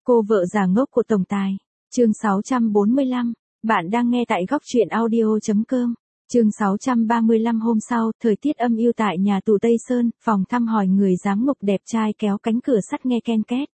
Cô vợ già ngốc của tổng tài. Chương 645. Bạn đang nghe tại góc truyện audio.com. Chương 635. Hôm sau, thời tiết âm u tại nhà tù Tây Sơn, phòng thăm hỏi người giám ngục đẹp trai kéo cánh cửa sắt nghe ken két.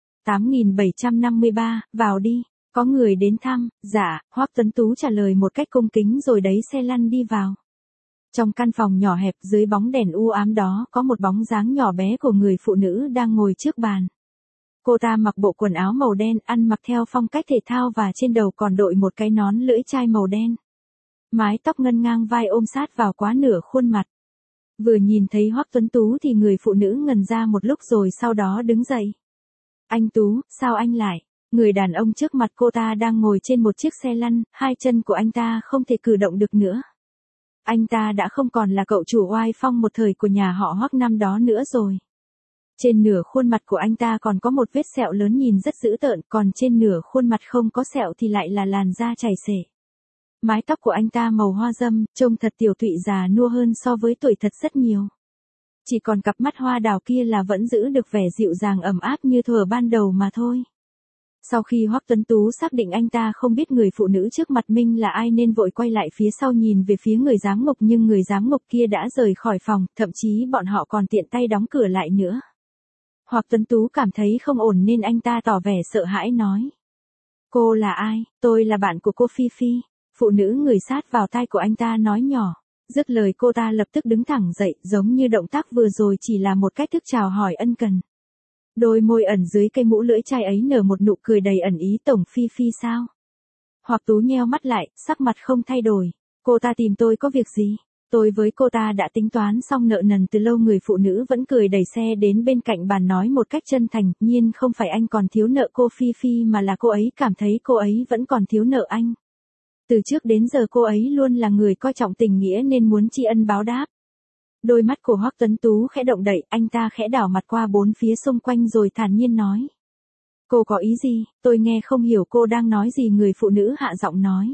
8753, vào đi. Có người đến thăm. Dạ, Hoắc Tuấn Tú trả lời một cách cung kính rồi đẩy xe lăn đi vào. Trong căn phòng nhỏ hẹp dưới bóng đèn u ám đó có một bóng dáng nhỏ bé của người phụ nữ đang ngồi trước bàn. Cô ta mặc bộ quần áo màu đen, ăn mặc theo phong cách thể thao và trên đầu còn đội một cái nón lưỡi chai màu đen. Mái tóc ngân ngang vai ôm sát vào quá nửa khuôn mặt. Vừa nhìn thấy Hoắc Tuấn Tú thì người phụ nữ ngần ra một lúc rồi sau đó đứng dậy. Anh Tú, sao anh lại? Người đàn ông trước mặt cô ta đang ngồi trên một chiếc xe lăn, hai chân của anh ta không thể cử động được nữa. Anh ta đã không còn là cậu chủ oai phong một thời của nhà họ Hoắc năm đó nữa rồi. Trên nửa khuôn mặt của anh ta còn có một vết sẹo lớn nhìn rất dữ tợn, còn trên nửa khuôn mặt không có sẹo thì lại là làn da chảy xể. Mái tóc của anh ta màu hoa râm, trông thật tiểu tụy già nua hơn so với tuổi thật rất nhiều. Chỉ còn cặp mắt hoa đào kia là vẫn giữ được vẻ dịu dàng ấm áp như thuở ban đầu mà thôi. Sau khi Hoắc Tuấn Tú xác định anh ta không biết người phụ nữ trước mặt mình là ai nên vội quay lại phía sau nhìn về phía người giám ngục, nhưng người giám ngục kia đã rời khỏi phòng, thậm chí bọn họ còn tiện tay đóng cửa lại nữa. Hoắc Tuấn Tú cảm thấy không ổn nên anh ta tỏ vẻ sợ hãi nói. Cô là ai? Tôi là bạn của cô Phi Phi. Phụ nữ người sát vào tai của anh ta nói nhỏ. Dứt lời cô ta lập tức đứng thẳng dậy, giống như động tác vừa rồi chỉ là một cách thức chào hỏi ân cần. Đôi môi ẩn dưới cây mũ lưỡi chai ấy nở một nụ cười đầy ẩn ý. Tổng Phi Phi sao? Hoắc Tú nheo mắt lại, sắc mặt không thay đổi. Cô ta tìm tôi có việc gì? Tôi với cô ta đã tính toán xong nợ nần từ lâu. Người phụ nữ vẫn cười đẩy xe đến bên cạnh bàn nói một cách chân thành, nhiên không phải anh còn thiếu nợ cô Phi Phi mà là cô ấy cảm thấy cô ấy vẫn còn thiếu nợ anh. Từ trước đến giờ cô ấy luôn là người coi trọng tình nghĩa nên muốn tri ân báo đáp. Đôi mắt của Hoắc Tuấn Tú khẽ động đậy, anh ta khẽ đảo mặt qua bốn phía xung quanh rồi thản nhiên nói. Cô có ý gì? Tôi nghe không hiểu cô đang nói gì. Người phụ nữ hạ giọng nói.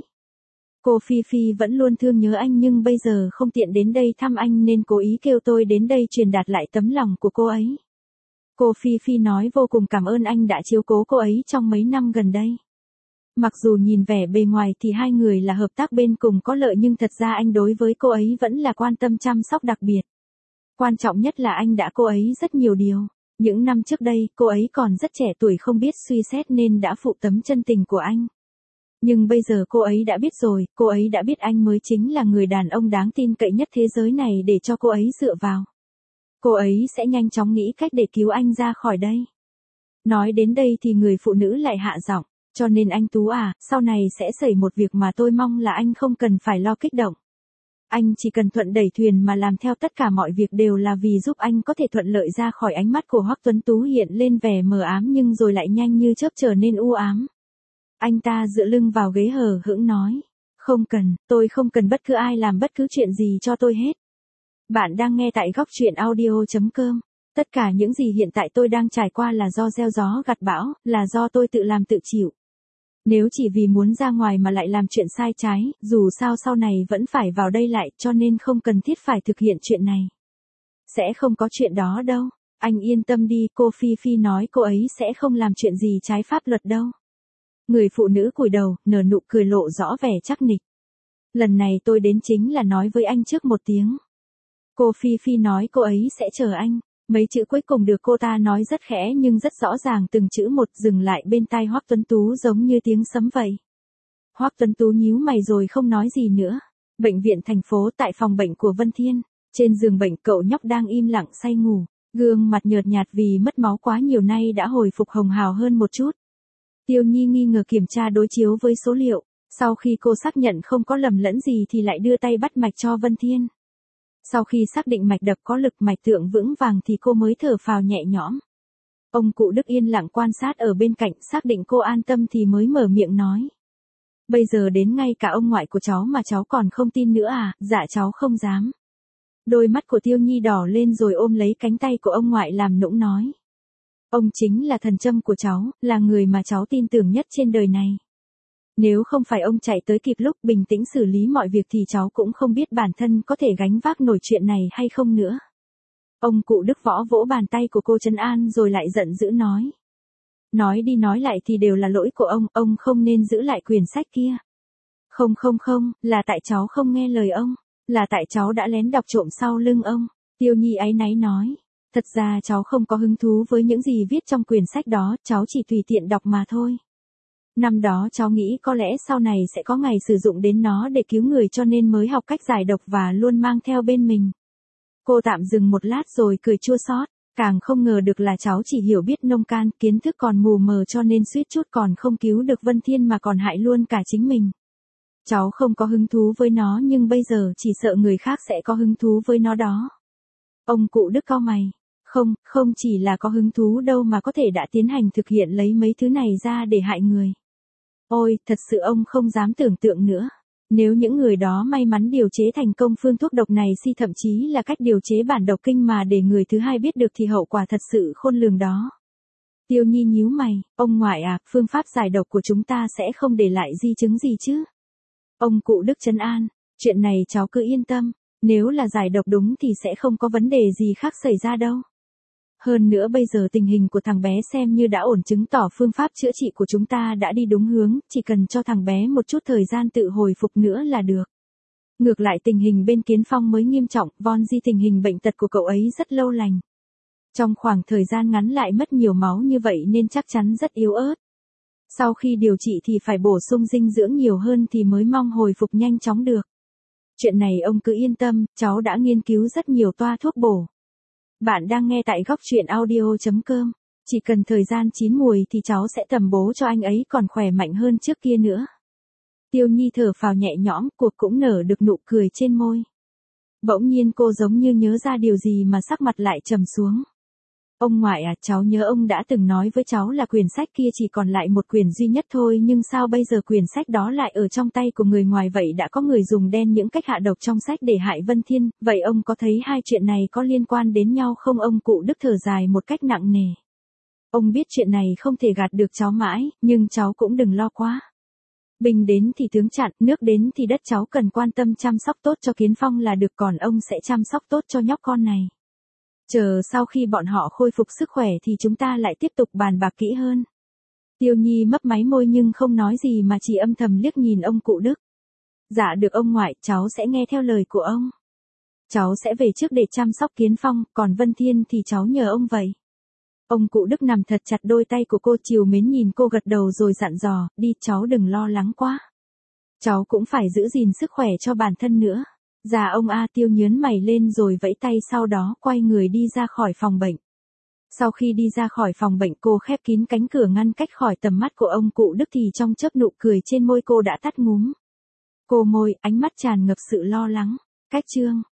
Cô Phi Phi vẫn luôn thương nhớ anh nhưng bây giờ không tiện đến đây thăm anh nên cố ý kêu tôi đến đây truyền đạt lại tấm lòng của cô ấy. Cô Phi Phi nói vô cùng cảm ơn anh đã chiếu cố cô ấy trong mấy năm gần đây. Mặc dù nhìn vẻ bề ngoài thì hai người là hợp tác bên cùng có lợi nhưng thật ra anh đối với cô ấy vẫn là quan tâm chăm sóc đặc biệt. Quan trọng nhất là anh đã cô ấy rất nhiều điều. Những năm trước đây cô ấy còn rất trẻ tuổi không biết suy xét nên đã phụ tấm chân tình của anh. Nhưng bây giờ cô ấy đã biết rồi, cô ấy đã biết anh mới chính là người đàn ông đáng tin cậy nhất thế giới này để cho cô ấy dựa vào. Cô ấy sẽ nhanh chóng nghĩ cách để cứu anh ra khỏi đây. Nói đến đây thì người phụ nữ lại hạ giọng, cho nên anh Tú à, sau này sẽ xảy một việc mà tôi mong là anh không cần phải lo kích động. Anh chỉ cần thuận đẩy thuyền mà làm theo, tất cả mọi việc đều là vì giúp anh có thể thuận lợi ra khỏi. Ánh mắt của Hoắc Tuấn Tú hiện lên vẻ mờ ám nhưng rồi lại nhanh như chớp trở nên u ám. Anh ta dựa lưng vào ghế hờ hững nói. Không cần, tôi không cần bất cứ ai làm bất cứ chuyện gì cho tôi hết. Bạn đang nghe tại góc truyện audio.com. Tất cả những gì hiện tại tôi đang trải qua là do gieo gió gặt bão, là do tôi tự làm tự chịu. Nếu chỉ vì muốn ra ngoài mà lại làm chuyện sai trái, dù sao sau này vẫn phải vào đây lại, cho nên không cần thiết phải thực hiện chuyện này. Sẽ không có chuyện đó đâu. Anh yên tâm đi, cô Phi Phi nói cô ấy sẽ không làm chuyện gì trái pháp luật đâu. Người phụ nữ cúi đầu, nở nụ cười lộ rõ vẻ chắc nịch. Lần này tôi đến chính là nói với anh trước một tiếng. Cô Phi Phi nói cô ấy sẽ chờ anh. Mấy chữ cuối cùng được cô ta nói rất khẽ nhưng rất rõ ràng, từng chữ một dừng lại bên tai Hoắc Tuấn Tú giống như tiếng sấm vậy. Hoắc Tuấn Tú nhíu mày rồi không nói gì nữa. Bệnh viện thành phố, tại phòng bệnh của Vân Thiên. Trên giường bệnh cậu nhóc đang im lặng say ngủ. Gương mặt nhợt nhạt vì mất máu quá nhiều nay đã hồi phục hồng hào hơn một chút. Tiêu Nhi nghi ngờ kiểm tra đối chiếu với số liệu. Sau khi cô xác nhận không có lầm lẫn gì thì lại đưa tay bắt mạch cho Vân Thiên. Sau khi xác định mạch đập có lực, mạch tượng vững vàng thì cô mới thở phào nhẹ nhõm. Ông cụ Đức yên lặng quan sát ở bên cạnh, xác định cô an tâm thì mới mở miệng nói. Bây giờ đến ngay cả ông ngoại của cháu mà cháu còn không tin nữa à? Dạ cháu không dám. Đôi mắt của Tiêu Nhi đỏ lên rồi ôm lấy cánh tay của ông ngoại làm nũng nói. Ông chính là thần châm của cháu, là người mà cháu tin tưởng nhất trên đời này. Nếu không phải ông chạy tới kịp lúc bình tĩnh xử lý mọi việc thì cháu cũng không biết bản thân có thể gánh vác nổi chuyện này hay không nữa. Ông cụ Đức võ vỗ bàn tay của cô trấn an rồi lại giận dữ nói. nói đi nói lại thì đều là lỗi của ông không nên giữ lại quyển sách kia. Không, là tại cháu không nghe lời ông, là tại cháu đã lén đọc trộm sau lưng ông. Tiêu Nhi áy náy nói, thật ra cháu không có hứng thú với những gì viết trong quyển sách đó, cháu chỉ tùy tiện đọc mà thôi. Năm đó cháu nghĩ có lẽ sau này sẽ có ngày sử dụng đến nó để cứu người cho nên mới học cách giải độc và luôn mang theo bên mình. Cô tạm dừng một lát rồi cười chua xót, càng không ngờ được là cháu chỉ hiểu biết nông can, kiến thức còn mù mờ cho nên suýt chút còn không cứu được Vân Thiên mà còn hại luôn cả chính mình. Cháu không có hứng thú với nó nhưng bây giờ chỉ sợ người khác sẽ có hứng thú với nó đó. Ông cụ Đức cau mày, không chỉ là có hứng thú đâu mà có thể đã tiến hành thực hiện lấy mấy thứ này ra để hại người. Ôi, thật sự ông không dám tưởng tượng nữa. Nếu những người đó may mắn điều chế thành công phương thuốc độc này thậm chí là cách điều chế bản độc kinh mà để người thứ hai biết được thì hậu quả thật sự khôn lường đó. Tiêu Nhi nhíu mày, ông ngoại à, phương pháp giải độc của chúng ta sẽ không để lại di chứng gì chứ? Ông cụ Đức trấn an, chuyện này cháu cứ yên tâm, nếu là giải độc đúng thì sẽ không có vấn đề gì khác xảy ra đâu. Hơn nữa bây giờ tình hình của thằng bé xem như đã ổn, chứng tỏ phương pháp chữa trị của chúng ta đã đi đúng hướng, chỉ cần cho thằng bé một chút thời gian tự hồi phục nữa là được. Ngược lại tình hình bên Kiến Phong mới nghiêm trọng, Von Di tình hình bệnh tật của cậu ấy rất lâu lành. Trong khoảng thời gian ngắn lại mất nhiều máu như vậy nên chắc chắn rất yếu ớt. Sau khi điều trị thì phải bổ sung dinh dưỡng nhiều hơn thì mới mong hồi phục nhanh chóng được. Chuyện này ông cứ yên tâm, cháu đã nghiên cứu rất nhiều toa thuốc bổ. Bạn đang nghe tại góc truyện audio.com. Chỉ cần thời gian chín mùi thì cháu sẽ tầm bố cho anh ấy còn khỏe mạnh hơn trước kia nữa. Tiêu Nhi thở phào nhẹ nhõm, cuộc cũng nở được nụ cười trên môi. Bỗng nhiên cô giống như nhớ ra điều gì mà sắc mặt lại trầm xuống. Ông ngoại à, cháu nhớ ông đã từng nói với cháu là quyển sách kia chỉ còn lại một quyển duy nhất thôi, nhưng sao bây giờ quyển sách đó lại ở trong tay của người ngoài vậy? Đã có người dùng đen những cách hạ độc trong sách để hại Vân Thiên, vậy ông có thấy hai chuyện này có liên quan đến nhau không? Ông cụ Đức thở dài một cách nặng nề. Ông biết chuyện này không thể gạt được cháu mãi, nhưng cháu cũng đừng lo quá. Bình đến thì tướng chặn, nước đến thì đất, cháu cần quan tâm chăm sóc tốt cho Kiến Phong là được, còn ông sẽ chăm sóc tốt cho nhóc con này. Chờ sau khi bọn họ khôi phục sức khỏe thì chúng ta lại tiếp tục bàn bạc kỹ hơn. Tiêu Nhi mấp máy môi nhưng không nói gì mà chỉ âm thầm liếc nhìn ông cụ Đức. Dạ được ông ngoại, cháu sẽ nghe theo lời của ông. Cháu sẽ về trước để chăm sóc Kiến Phong, còn Vân Thiên thì cháu nhờ ông vậy. Ông cụ Đức nằm thật chặt đôi tay của cô, trìu mến nhìn cô gật đầu rồi dặn dò, đi cháu đừng lo lắng quá. Cháu cũng phải giữ gìn sức khỏe cho bản thân nữa. Dạ ông a. Tiêu nhớn mày lên rồi vẫy tay, sau đó quay người đi ra khỏi phòng bệnh. Sau khi đi ra khỏi phòng bệnh cô khép kín cánh cửa ngăn cách khỏi tầm mắt của ông cụ Đức thì trong chớp nụ cười trên môi cô đã tắt ngúm. Cô môi, ánh mắt tràn ngập sự lo lắng. Cách chương